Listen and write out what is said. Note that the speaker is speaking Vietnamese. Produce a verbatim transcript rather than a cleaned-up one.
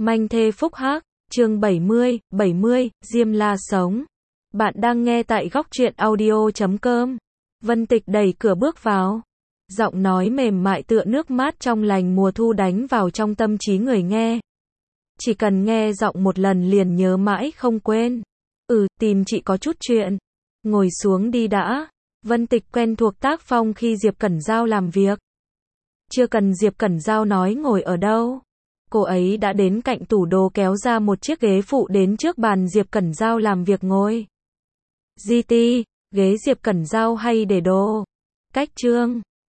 Manh thê phúc hắc, chương bảy mươi, bảy mươi, Diêm La sống. Bạn đang nghe tại góc truyện audio chấm com. Vân Tịch đẩy cửa bước vào. Giọng nói mềm mại tựa nước mát trong lành mùa thu đánh vào trong tâm trí người nghe. Chỉ cần nghe giọng một lần liền nhớ mãi không quên. Ừ, tìm chị có chút chuyện. Ngồi xuống đi đã. Vân Tịch quen thuộc tác phong khi Diệp Cẩn Giao làm việc. Chưa cần Diệp Cẩn Giao nói ngồi ở đâu. Cô ấy đã đến cạnh tủ đồ kéo ra một chiếc ghế phụ đến trước bàn Diệp Cẩn Giao làm việc ngồi. giê tê, ghế Diệp Cẩn Giao hay để đồ. Cách chương.